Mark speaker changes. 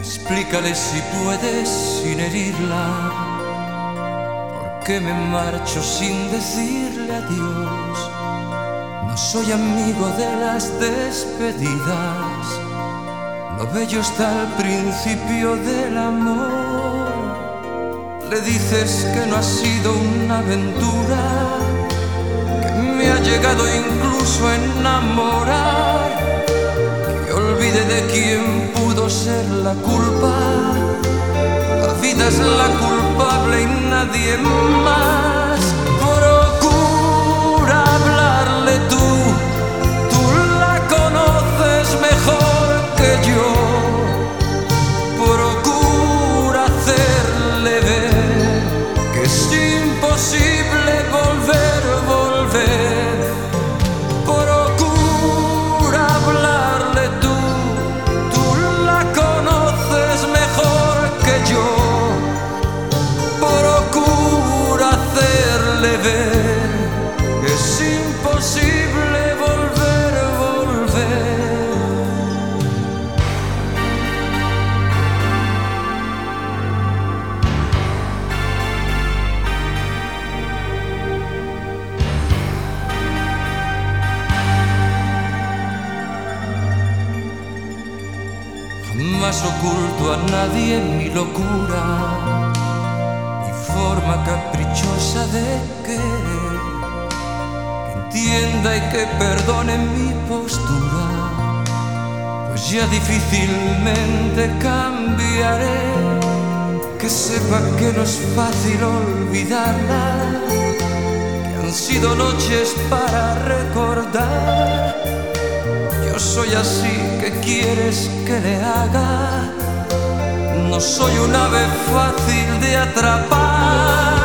Speaker 1: Explícale si puedes sin herirla, porque me marcho sin decirle adiós. No soy amigo de las despedidas, lo bello está al principio del amor. Le dices que no ha sido una aventura, que me ha llegado incluso a enamorar, que olvide de quién pudo ser la culpa. La vida es la culpable y nadie más. Procura hablarle tú la conoces mejor que yo. Procura hacerle ver que es imposible volver. Procura hablarle tú la conoces mejor que yo. Procura hacerle ver que es imposible volver. Jamás oculto a nadie mi locura, mi forma caprichosa de querer, que entienda y que perdone mi postura, pues ya difícilmente cambiaré. Que sepa que no es fácil olvidarla, que han sido noches para recordar. Yo soy así, ¿qué quieres que le haga? No soy un ave fácil de atrapar.